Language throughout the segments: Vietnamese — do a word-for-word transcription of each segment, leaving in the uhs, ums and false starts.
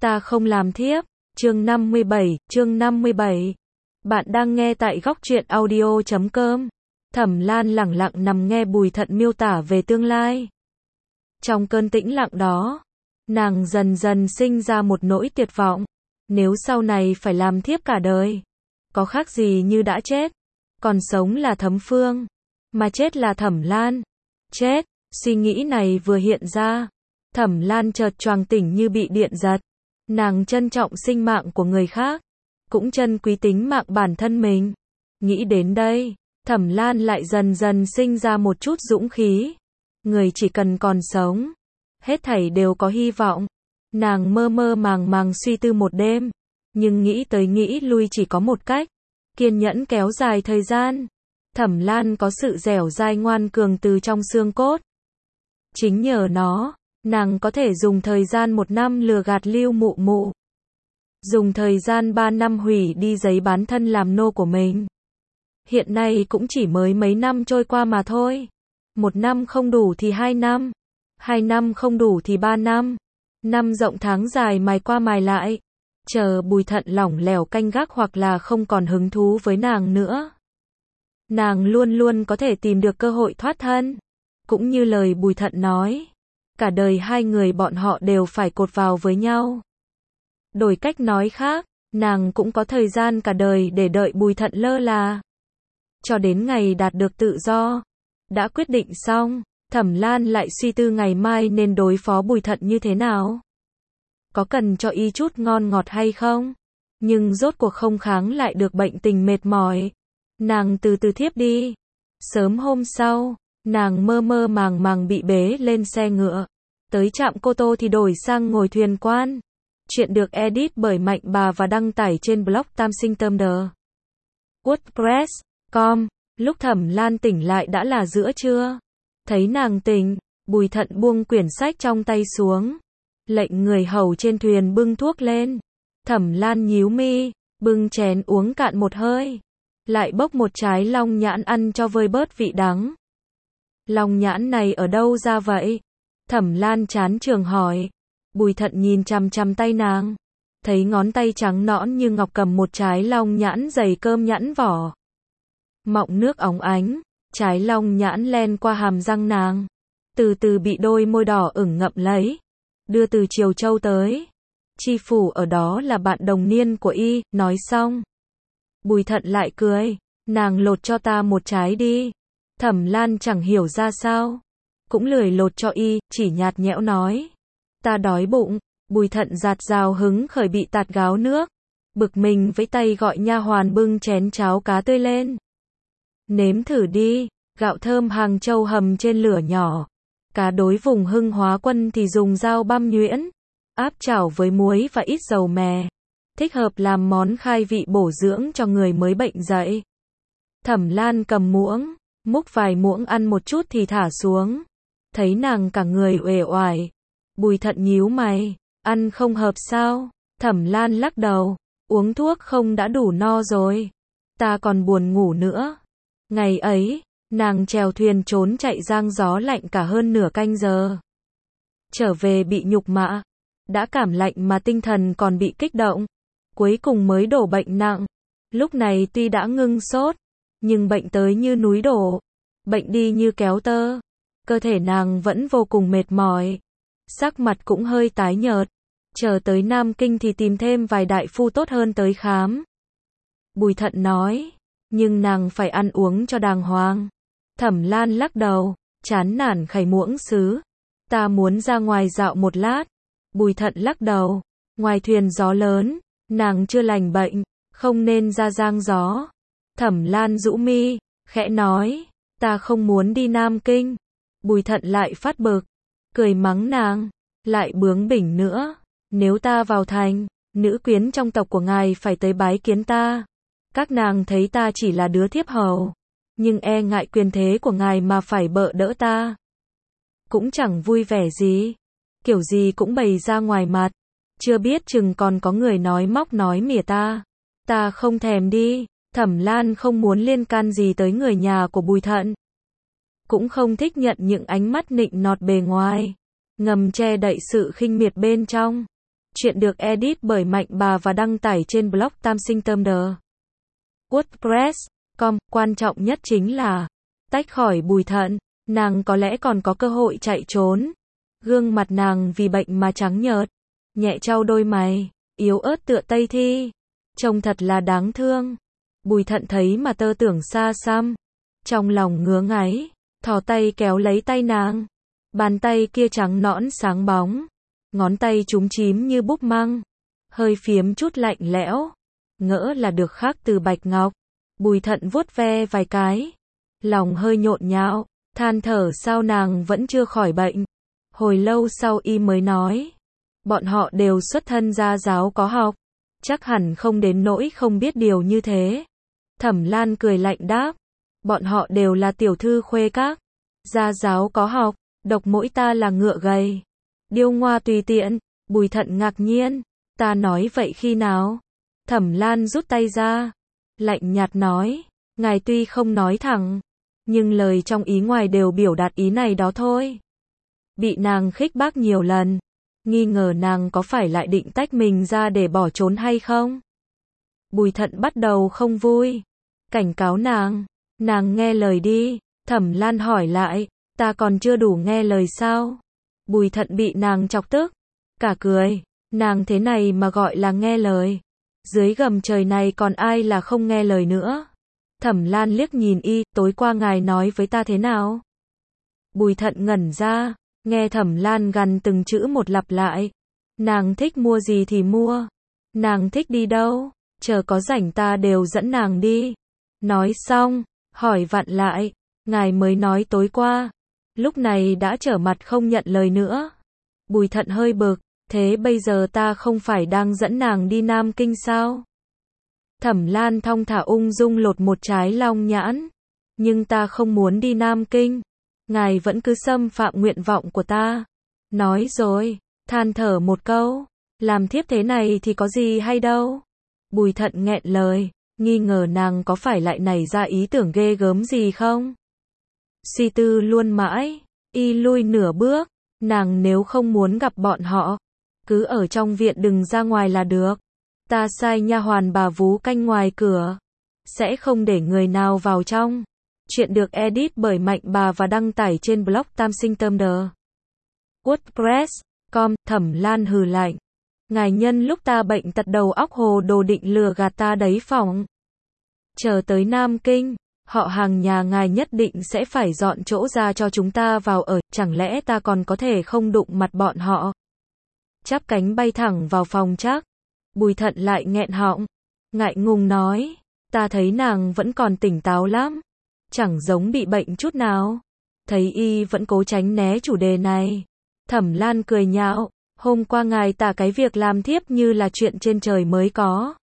Ta không làm thiếp. Chương năm mươi bảy, chương năm mươi bảy. Bạn đang nghe tại góc truyện audio chấm com. Thẩm Lan lẳng lặng nằm nghe Bùi Thận miêu tả về tương lai. Trong cơn tĩnh lặng đó, nàng dần dần sinh ra một nỗi tuyệt vọng. Nếu sau này phải làm thiếp cả đời, có khác gì như đã chết. Còn sống là Thấm Phương, mà chết là Thẩm Lan. Chết, suy nghĩ này vừa hiện ra, Thẩm Lan chợt choàng tỉnh như bị điện giật. Nàng trân trọng sinh mạng của người khác, cũng trân quý tính mạng bản thân mình. Nghĩ đến đây, Thẩm Lan lại dần dần sinh ra một chút dũng khí. Người chỉ cần còn sống, hết thảy đều có hy vọng. Nàng mơ mơ màng màng suy tư một đêm, nhưng nghĩ tới nghĩ lui chỉ có một cách, kiên nhẫn kéo dài thời gian. Thẩm Lan có sự dẻo dai ngoan cường từ trong xương cốt. Chính nhờ nó, nàng có thể dùng thời gian một năm lừa gạt Lưu Mụ Mụ, dùng thời gian ba năm hủy đi giấy bán thân làm nô của mình. Hiện nay cũng chỉ mới mấy năm trôi qua mà thôi. Một năm không đủ thì hai năm, hai năm không đủ thì ba năm, năm rộng tháng dài mài qua mài lại. Chờ Bùi Thận lỏng lẻo canh gác hoặc là không còn hứng thú với nàng nữa, nàng luôn luôn có thể tìm được cơ hội thoát thân. Cũng như lời Bùi Thận nói, cả đời hai người bọn họ đều phải cột vào với nhau. Đổi cách nói khác, nàng cũng có thời gian cả đời để đợi Bùi Thận lơ là, cho đến ngày đạt được tự do. Đã quyết định xong, Thẩm Lan lại suy tư ngày mai nên đối phó Bùi Thận như thế nào. Có cần cho y chút ngon ngọt hay không? Nhưng rốt cuộc không kháng lại được bệnh tình mệt mỏi. Nàng từ từ thiếp đi. Sớm hôm sau, nàng mơ mơ màng màng bị bế lên xe ngựa. Tới trạm Cô Tô thì đổi sang ngồi thuyền quan. Chuyện được edit bởi Mạnh Bà và đăng tải trên blog Tam Sinh Tâm Đờ WordPress chấm com. Lúc Thẩm Lan tỉnh lại đã là giữa trưa. Thấy nàng tỉnh, Bùi Thận buông quyển sách trong tay xuống, lệnh người hầu trên thuyền bưng thuốc lên. Thẩm Lan nhíu mi, bưng chén uống cạn một hơi, lại bốc một trái long nhãn ăn cho vơi bớt vị đắng. Long nhãn này ở đâu ra vậy? Thẩm Lan chán trường hỏi. Bùi Thận nhìn chằm chằm tay nàng, thấy ngón tay trắng nõn như ngọc cầm một trái long nhãn dày cơm nhãn vỏ, mọng nước óng ánh. Trái long nhãn len qua hàm răng nàng, từ từ bị đôi môi đỏ ửng ngậm lấy. Đưa từ Triều Châu tới, chi phủ ở đó là bạn đồng niên của y. Nói xong, Bùi Thận lại cười. Nàng lột cho ta một trái đi. Thẩm Lan chẳng hiểu ra sao, cũng lười lột cho y, chỉ nhạt nhẽo nói, ta đói bụng. Bùi Thận giạt rào hứng khởi bị tạt gáo nước, bực mình với tay gọi nha hoàn bưng chén cháo cá tươi lên. Nếm thử đi, gạo thơm Hàng Châu hầm trên lửa nhỏ. Cá đối vùng Hưng Hóa Quân thì dùng dao băm nhuyễn, áp chảo với muối và ít dầu mè. Thích hợp làm món khai vị bổ dưỡng cho người mới bệnh dậy. Thẩm Lan cầm muỗng, múc vài muỗng ăn một chút thì thả xuống. Thấy nàng cả người uể oải, Bùi Thận nhíu mày, ăn không hợp sao? Thẩm Lan lắc đầu, uống thuốc không đã đủ no rồi, ta còn buồn ngủ nữa. Ngày ấy, nàng chèo thuyền trốn chạy giang gió lạnh cả hơn nửa canh giờ. Trở về bị nhục mạ, đã cảm lạnh mà tinh thần còn bị kích động, cuối cùng mới đổ bệnh nặng. Lúc này tuy đã ngưng sốt, nhưng bệnh tới như núi đổ, bệnh đi như kéo tơ. Cơ thể nàng vẫn vô cùng mệt mỏi, sắc mặt cũng hơi tái nhợt. Chờ tới Nam Kinh thì tìm thêm vài đại phu tốt hơn tới khám. Bùi Thận nói, nhưng nàng phải ăn uống cho đàng hoàng. Thẩm Lan lắc đầu, chán nản khẩy muỗng sứ. Ta muốn ra ngoài dạo một lát. Bùi Thận lắc đầu, ngoài thuyền gió lớn, nàng chưa lành bệnh, không nên ra giang gió. Thẩm Lan rũ mi, khẽ nói, ta không muốn đi Nam Kinh. Bùi Thận lại phát bực, cười mắng nàng, lại bướng bỉnh nữa. Nếu ta vào thành, nữ quyến trong tộc của ngài phải tới bái kiến ta. Các nàng thấy ta chỉ là đứa thiếp hầu, nhưng e ngại quyền thế của ngài mà phải bợ đỡ ta. Cũng chẳng vui vẻ gì, kiểu gì cũng bày ra ngoài mặt, chưa biết chừng còn có người nói móc nói mỉa ta. Ta không thèm đi. Thẩm Lan không muốn liên can gì tới người nhà của Bùi Thận, cũng không thích nhận những ánh mắt nịnh nọt bề ngoài, ngầm che đậy sự khinh miệt bên trong. Chuyện được edit bởi Mạnh Bà và đăng tải trên blog tam sinh tâm đờ WordPress chấm com. Quan trọng nhất chính là tách khỏi Bùi Thận, nàng có lẽ còn có cơ hội chạy trốn. Gương mặt nàng vì bệnh mà trắng nhợt, nhẹ trao đôi mày, yếu ớt tựa Tây Thi, trông thật là đáng thương. Bùi Thận thấy mà tơ tưởng xa xăm, trong lòng ngứa ngáy, thò tay kéo lấy tay nàng. Bàn tay kia trắng nõn sáng bóng, ngón tay chúm chím như búp măng, hơi phiếm chút lạnh lẽo, ngỡ là được khắc từ bạch ngọc. Bùi Thận vuốt ve vài cái, lòng hơi nhộn nhạo, than thở sao nàng vẫn chưa khỏi bệnh. Hồi lâu sau y mới nói, bọn họ đều xuất thân gia giáo có học, chắc hẳn không đến nỗi không biết điều như thế. Thẩm Lan cười lạnh đáp, bọn họ đều là tiểu thư khuê các, gia giáo có học, độc mỗi ta là ngựa gầy, điêu ngoa tùy tiện. Bùi Thận ngạc nhiên, ta nói vậy khi nào? Thẩm Lan rút tay ra, lạnh nhạt nói, ngài tuy không nói thẳng, nhưng lời trong ý ngoài đều biểu đạt ý này đó thôi. Bị nàng khích bác nhiều lần, nghi ngờ nàng có phải lại định tách mình ra để bỏ trốn hay không? Bùi Thận bắt đầu không vui, cảnh cáo nàng, nàng nghe lời đi. Thẩm Lan hỏi lại, ta còn chưa đủ nghe lời sao? Bùi Thận bị nàng chọc tức, cả cười, nàng thế này mà gọi là nghe lời? Dưới gầm trời này còn ai là không nghe lời nữa? Thẩm Lan liếc nhìn y, tối qua ngài nói với ta thế nào? Bùi Thận ngẩn ra, nghe Thẩm Lan gằn từng chữ một lặp lại. Nàng thích mua gì thì mua, nàng thích đi đâu, chờ có rảnh ta đều dẫn nàng đi. Nói xong, hỏi vặn lại, ngài mới nói tối qua, lúc này đã trở mặt không nhận lời nữa. Bùi Thận hơi bực, thế bây giờ ta không phải đang dẫn nàng đi Nam Kinh sao? Thẩm Lan thong thả ung dung lột một trái long nhãn, nhưng ta không muốn đi Nam Kinh, ngài vẫn cứ xâm phạm nguyện vọng của ta. Nói rồi, than thở một câu, làm thiếp thế này thì có gì hay đâu. Bùi Thận nghẹn lời, nghi ngờ nàng có phải lại nảy ra ý tưởng ghê gớm gì không. Suy tư luôn mãi, y lui nửa bước, nàng nếu không muốn gặp bọn họ, cứ ở trong viện đừng ra ngoài là được. Ta sai nha hoàn bà vú canh ngoài cửa, sẽ không để người nào vào trong. Chuyện được edit bởi Mạnh Bà và đăng tải trên blog tam sinh tâm đờ WordPress chấm com. Thẩm Lan hừ lạnh, ngài nhân lúc ta bệnh tật đầu óc hồ đồ định lừa gạt ta đấy phỏng. Chờ tới Nam Kinh, họ hàng nhà ngài nhất định sẽ phải dọn chỗ ra cho chúng ta vào ở, chẳng lẽ ta còn có thể không đụng mặt bọn họ? Chắp cánh bay thẳng vào phòng chắc. Bùi Thận lại nghẹn họng, ngại ngùng nói, ta thấy nàng vẫn còn tỉnh táo lắm, chẳng giống bị bệnh chút nào. Thấy y vẫn cố tránh né chủ đề này, Thẩm Lan cười nhạo, hôm qua ngài tả cái việc làm thiếp như là chuyện trên trời mới có.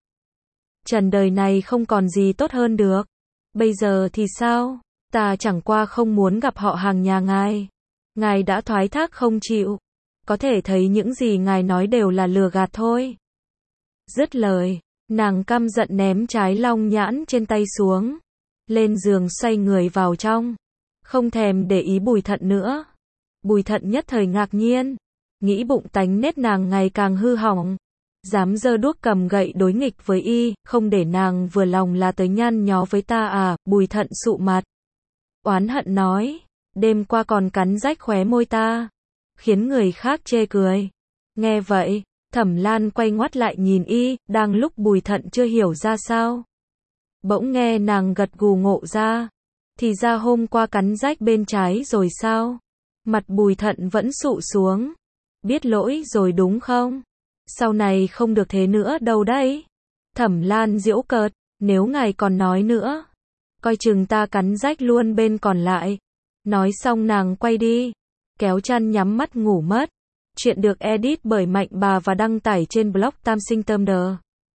Trần đời này không còn gì tốt hơn được. Bây giờ thì sao? Ta chẳng qua không muốn gặp họ hàng nhà ngài. Ngài đã thoái thác không chịu. Có thể thấy những gì ngài nói đều là lừa gạt thôi. Dứt lời, nàng căm giận ném trái long nhãn trên tay xuống, lên giường xoay người vào trong, không thèm để ý Bùi Thận nữa. Bùi Thận nhất thời ngạc nhiên, nghĩ bụng tánh nết nàng ngày càng hư hỏng, dám giơ đuốc cầm gậy đối nghịch với y, không để nàng vừa lòng là tới nhăn nhó với ta à? Bùi Thận sụ mặt, oán hận nói, đêm qua còn cắn rách khóe môi ta, khiến người khác chê cười. Nghe vậy, Thẩm Lan quay ngoắt lại nhìn y, đang lúc Bùi Thận chưa hiểu ra sao, bỗng nghe nàng gật gù ngộ ra, thì ra hôm qua cắn rách bên trái rồi sao? Mặt Bùi Thận vẫn sụ xuống, biết lỗi rồi đúng không? Sau này không được thế nữa đâu đấy. Thẩm Lan giễu cợt, nếu ngài còn nói nữa, coi chừng ta cắn rách luôn bên còn lại. Nói xong nàng quay đi, kéo chăn nhắm mắt ngủ mất. Chuyện được edit bởi Mạnh Bà và đăng tải trên blog tam sinh tâm đờ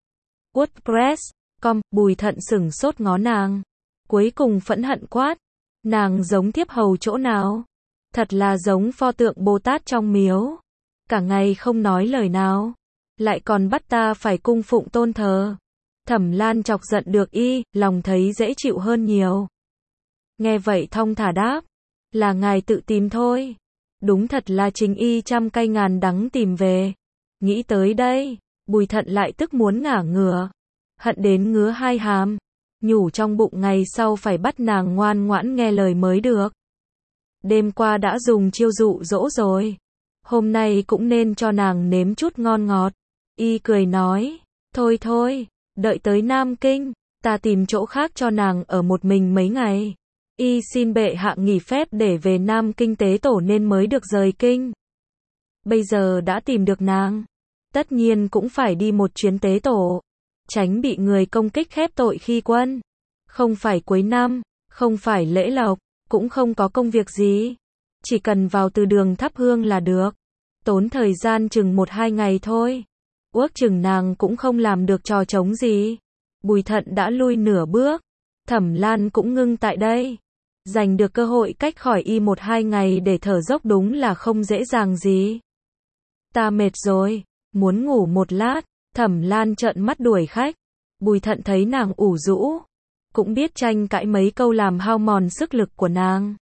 WordPress chấm com. Bùi Thận sửng sốt ngó nàng, cuối cùng phẫn hận quát, nàng giống thiếp hầu chỗ nào? Thật là giống pho tượng Bồ Tát trong miếu, cả ngày không nói lời nào, lại còn bắt ta phải cung phụng tôn thờ. Thẩm Lan chọc giận được y, lòng thấy dễ chịu hơn nhiều. Nghe vậy thong thả đáp, là ngài tự tìm thôi. Đúng thật là chính y trăm cây ngàn đắng tìm về. Nghĩ tới đây, Bùi Thận lại tức muốn ngả ngửa, hận đến ngứa hai hàm, nhủ trong bụng ngày sau phải bắt nàng ngoan ngoãn nghe lời mới được. Đêm qua đã dùng chiêu dụ dỗ rồi, hôm nay cũng nên cho nàng nếm chút ngon ngọt. Y cười nói, thôi thôi, đợi tới Nam Kinh, ta tìm chỗ khác cho nàng ở một mình mấy ngày. Y xin bệ hạ nghỉ phép để về Nam Kinh tế tổ nên mới được rời kinh. Bây giờ đã tìm được nàng, tất nhiên cũng phải đi một chuyến tế tổ, tránh bị người công kích khép tội khi quân. Không phải cuối năm, không phải lễ lộc, cũng không có công việc gì, chỉ cần vào từ đường thắp hương là được. Tốn thời gian chừng một hai ngày thôi. Ước chừng nàng cũng không làm được trò trống gì. Bùi Thận đã lui nửa bước, Thẩm Lan cũng ngưng tại đây. Giành được cơ hội cách khỏi y một hai ngày để thở dốc đúng là không dễ dàng gì. Ta mệt rồi, muốn ngủ một lát. Thẩm Lan trợn mắt đuổi khách. Bùi Thận thấy nàng ủ rũ, cũng biết tranh cãi mấy câu làm hao mòn sức lực của nàng.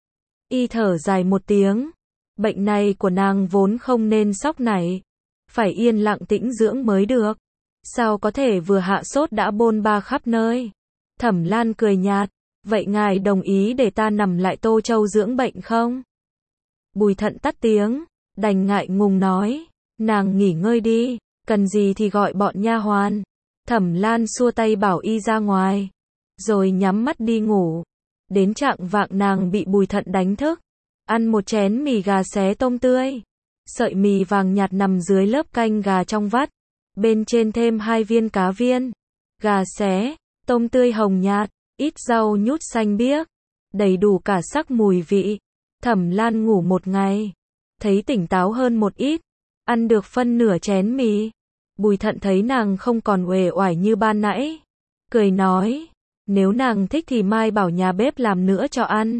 Y thở dài một tiếng, bệnh này của nàng vốn không nên sốc nảy, phải yên lặng tĩnh dưỡng mới được. Sao có thể vừa hạ sốt đã bôn ba khắp nơi. Thẩm Lan cười nhạt, vậy ngài đồng ý để ta nằm lại Tô Châu dưỡng bệnh không? Bùi Thận tắt tiếng, đành ngại ngùng nói, nàng nghỉ ngơi đi, cần gì thì gọi bọn nha hoàn. Thẩm Lan xua tay bảo y ra ngoài, rồi nhắm mắt đi ngủ. Đến trạng vạng nàng bị Bùi Thận đánh thức, ăn một chén mì gà xé tôm tươi. Sợi mì vàng nhạt nằm dưới lớp canh gà trong vắt, bên trên thêm hai viên cá viên, gà xé, tôm tươi hồng nhạt, ít rau nhút xanh biếc, đầy đủ cả sắc mùi vị. Thẩm Lan ngủ một ngày, thấy tỉnh táo hơn một ít, ăn được phân nửa chén mì. Bùi Thận thấy nàng không còn uể oải như ban nãy, cười nói, nếu nàng thích thì mai bảo nhà bếp làm nữa cho ăn.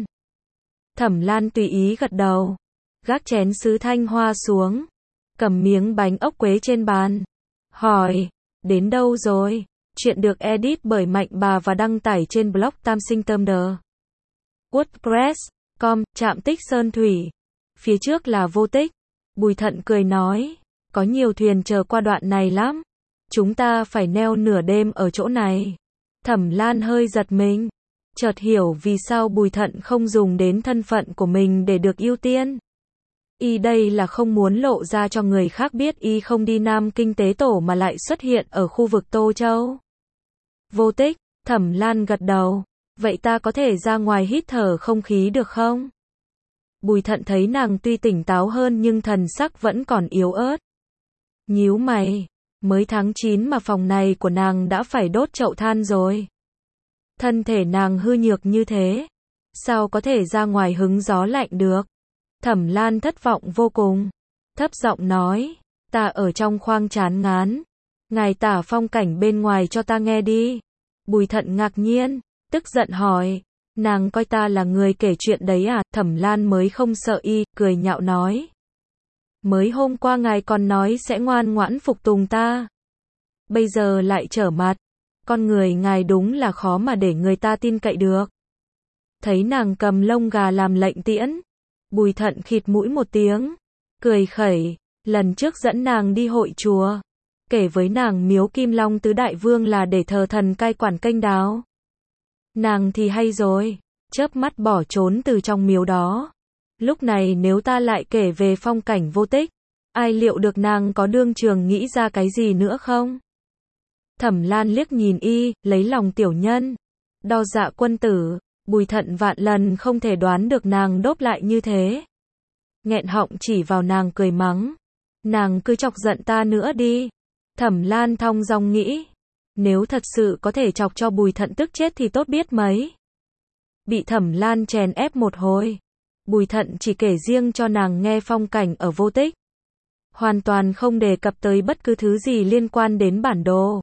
Thẩm Lan tùy ý gật đầu, gác chén sứ thanh hoa xuống, cầm miếng bánh ốc quế trên bàn, hỏi, đến đâu rồi? Chuyện được edit bởi Mạnh Bà và đăng tải trên blog Tam Sinh Tâm Đờ. WordPress chấm com, Trạm Tích Sơn Thủy. Phía trước là Vô Tích. Bùi Thận cười nói, có nhiều thuyền chờ qua đoạn này lắm. Chúng ta phải neo nửa đêm ở chỗ này. Thẩm Lan hơi giật mình, chợt hiểu vì sao Bùi Thận không dùng đến thân phận của mình để được ưu tiên. Y đây là không muốn lộ ra cho người khác biết y không đi Nam Kinh tế tổ mà lại xuất hiện ở khu vực Tô Châu. Vô Tích, Thẩm Lan gật đầu, vậy ta có thể ra ngoài hít thở không khí được không? Bùi Thận thấy nàng tuy tỉnh táo hơn nhưng thần sắc vẫn còn yếu ớt. Nhíu mày, mới tháng chín mà phòng này của nàng đã phải đốt chậu than rồi. Thân thể nàng hư nhược như thế, sao có thể ra ngoài hứng gió lạnh được? Thẩm Lan thất vọng vô cùng, thấp giọng nói, ta ở trong khoang chán ngán, ngài tả phong cảnh bên ngoài cho ta nghe đi. Bùi Thận ngạc nhiên, tức giận hỏi, nàng coi ta là người kể chuyện đấy à? Thẩm Lan mới không sợ y, cười nhạo nói, mới hôm qua ngài còn nói sẽ ngoan ngoãn phục tùng ta, bây giờ lại trở mặt, con người ngài đúng là khó mà để người ta tin cậy được. Thấy nàng cầm lông gà làm lệnh tiễn, Bùi Thận khịt mũi một tiếng, cười khẩy, lần trước dẫn nàng đi hội chùa, kể với nàng miếu Kim Long Tứ Đại Vương là để thờ thần cai quản kênh đào. Nàng thì hay rồi, chớp mắt bỏ trốn từ trong miếu đó. Lúc này nếu ta lại kể về phong cảnh Vô Tích, ai liệu được nàng có đương trường nghĩ ra cái gì nữa không? Thẩm Lan liếc nhìn y, lấy lòng tiểu nhân, đo dạ quân tử. Bùi Thận vạn lần không thể đoán được nàng đốp lại như thế. Nghẹn họng chỉ vào nàng cười mắng, nàng cứ chọc giận ta nữa đi. Thẩm Lan thong dong nghĩ, nếu thật sự có thể chọc cho Bùi Thận tức chết thì tốt biết mấy. Bị Thẩm Lan chèn ép một hồi, Bùi Thận chỉ kể riêng cho nàng nghe phong cảnh ở Vô Tích, hoàn toàn không đề cập tới bất cứ thứ gì liên quan đến bản đồ,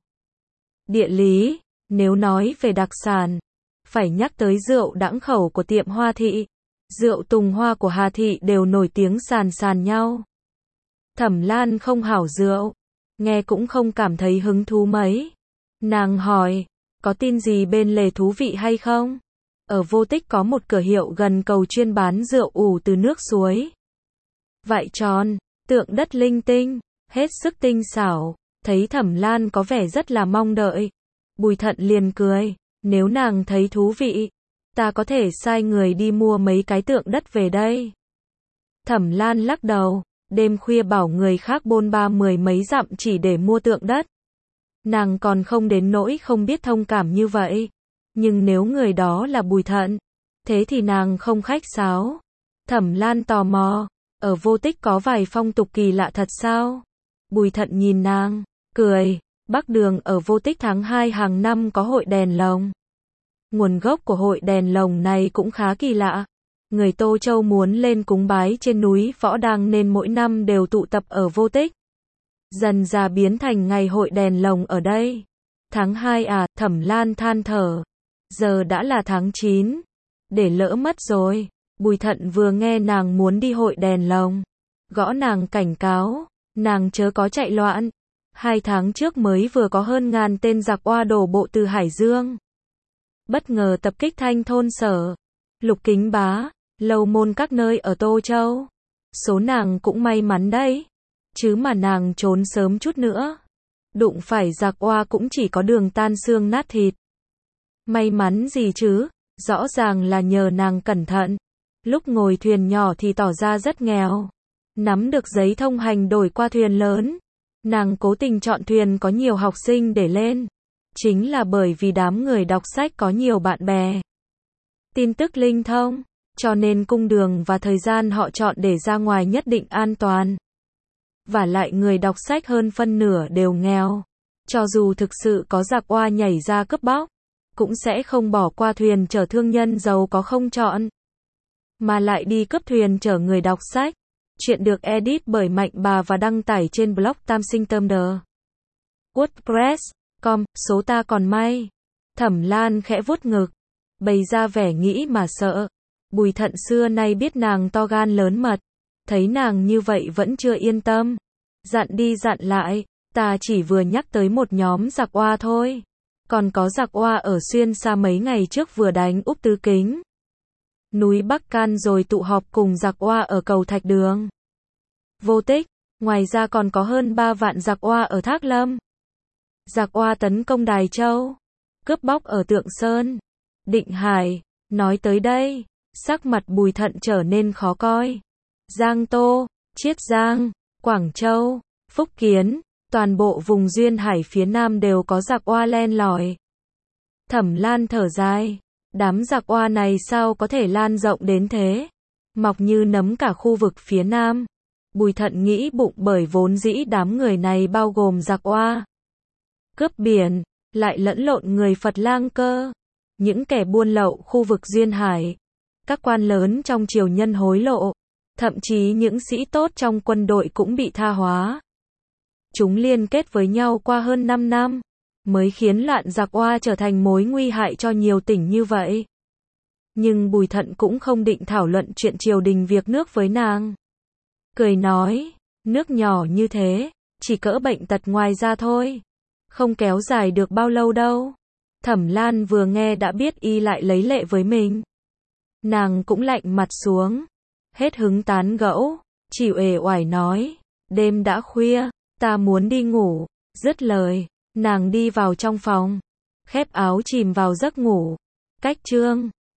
địa lý. Nếu nói về đặc sản, phải nhắc tới rượu đãng khẩu của tiệm Hoa Thị, rượu Tùng Hoa của Hà Thị đều nổi tiếng sàn sàn nhau. Thẩm Lan không hảo rượu, nghe cũng không cảm thấy hứng thú mấy. Nàng hỏi, có tin gì bên lề thú vị hay không? Ở Vô Tích có một cửa hiệu gần cầu chuyên bán rượu ủ từ nước suối. Vại tròn, tượng đất linh tinh, hết sức tinh xảo, thấy Thẩm Lan có vẻ rất là mong đợi. Bùi Thận liền cười, nếu nàng thấy thú vị, ta có thể sai người đi mua mấy cái tượng đất về đây. Thẩm Lan lắc đầu, đêm khuya bảo người khác bôn ba mười mấy dặm chỉ để mua tượng đất. Nàng còn không đến nỗi không biết thông cảm như vậy. Nhưng nếu người đó là Bùi Thận, thế thì nàng không khách sáo. Thẩm Lan tò mò, ở Vô Tích có vài phong tục kỳ lạ thật sao? Bùi Thận nhìn nàng, cười, Bắc Đường ở Vô Tích tháng hai hàng năm có hội đèn lồng. Nguồn gốc của hội đèn lồng này cũng khá kỳ lạ. Người Tô Châu muốn lên cúng bái trên núi Võ Đăng nên mỗi năm đều tụ tập ở Vô Tích. Dần dà biến thành ngày hội đèn lồng ở đây. Tháng hai à, Thẩm Lan than thở. Giờ đã là tháng chín. Để lỡ mất rồi. Bùi Thận vừa nghe nàng muốn đi hội đèn lồng, gõ nàng cảnh cáo, nàng chớ có chạy loạn. Hai tháng trước mới vừa có hơn ngàn tên giặc oa đổ bộ từ Hải Dương. Bất ngờ tập kích Thanh Thôn Sở, Lục Kính Bá, Lâu Môn các nơi ở Tô Châu. Số nàng cũng may mắn đấy. Chứ mà nàng trốn sớm chút nữa, đụng phải giặc oa cũng chỉ có đường tan xương nát thịt. May mắn gì chứ, rõ ràng là nhờ nàng cẩn thận. Lúc ngồi thuyền nhỏ thì tỏ ra rất nghèo. Nắm được giấy thông hành đổi qua thuyền lớn. Nàng cố tình chọn thuyền có nhiều học sinh để lên. Chính là bởi vì đám người đọc sách có nhiều bạn bè. Tin tức linh thông, cho nên cung đường và thời gian họ chọn để ra ngoài nhất định an toàn. Và lại người đọc sách hơn phân nửa đều nghèo. Cho dù thực sự có giặc oa nhảy ra cướp bóc, cũng sẽ không bỏ qua thuyền chở thương nhân giàu có không chọn, mà lại đi cướp thuyền chở người đọc sách. Chuyện được edit bởi Mạnh Bà và đăng tải trên blog Tam Sinh Tâm Đờ. WordPress chấm com, số ta còn may. Thẩm Lan khẽ vuốt ngực, bày ra vẻ nghĩ mà sợ. Bùi Thận xưa nay biết nàng to gan lớn mật, thấy nàng như vậy vẫn chưa yên tâm. Dặn đi dặn lại, ta chỉ vừa nhắc tới một nhóm giặc oa thôi. Còn có giặc oa ở Xuyên Sa mấy ngày trước vừa đánh úp Tứ Kính núi Bắc Can rồi tụ họp cùng giặc oa ở cầu Thạch Đường, Vô Tích. Ngoài ra còn có hơn ba vạn giặc oa ở Thác Lâm. Giặc oa tấn công Đài Châu, cướp bóc ở Tượng Sơn, Định Hải. Nói tới đây, sắc mặt Bùi Thận trở nên khó coi. Giang Tô, Chiết Giang, Quảng Châu, Phúc Kiến, toàn bộ vùng duyên hải phía Nam đều có giặc oa len lỏi. Thẩm Lan thở dài, đám giặc oa này sao có thể lan rộng đến thế, mọc như nấm cả khu vực phía Nam. Bùi Thận nghĩ bụng bởi vốn dĩ đám người này bao gồm giặc oa cướp biển, lại lẫn lộn người Phật lang cơ, những kẻ buôn lậu khu vực duyên hải, các quan lớn trong triều nhân hối lộ, thậm chí những sĩ tốt trong quân đội cũng bị tha hóa. Chúng liên kết với nhau qua hơn năm năm, mới khiến loạn giặc oa trở thành mối nguy hại cho nhiều tỉnh như vậy. Nhưng Bùi Thận cũng không định thảo luận chuyện triều đình việc nước với nàng. Cười nói, nước nhỏ như thế, chỉ cỡ bệnh tật ngoài ra thôi, không kéo dài được bao lâu đâu. Thẩm Lan vừa nghe đã biết y lại lấy lệ với mình. Nàng cũng lạnh mặt xuống, hết hứng tán gẫu, chỉ uể oải nói, đêm đã khuya, ta muốn đi ngủ. Dứt lời, nàng đi vào trong phòng, khép áo chìm vào giấc ngủ. Cách chương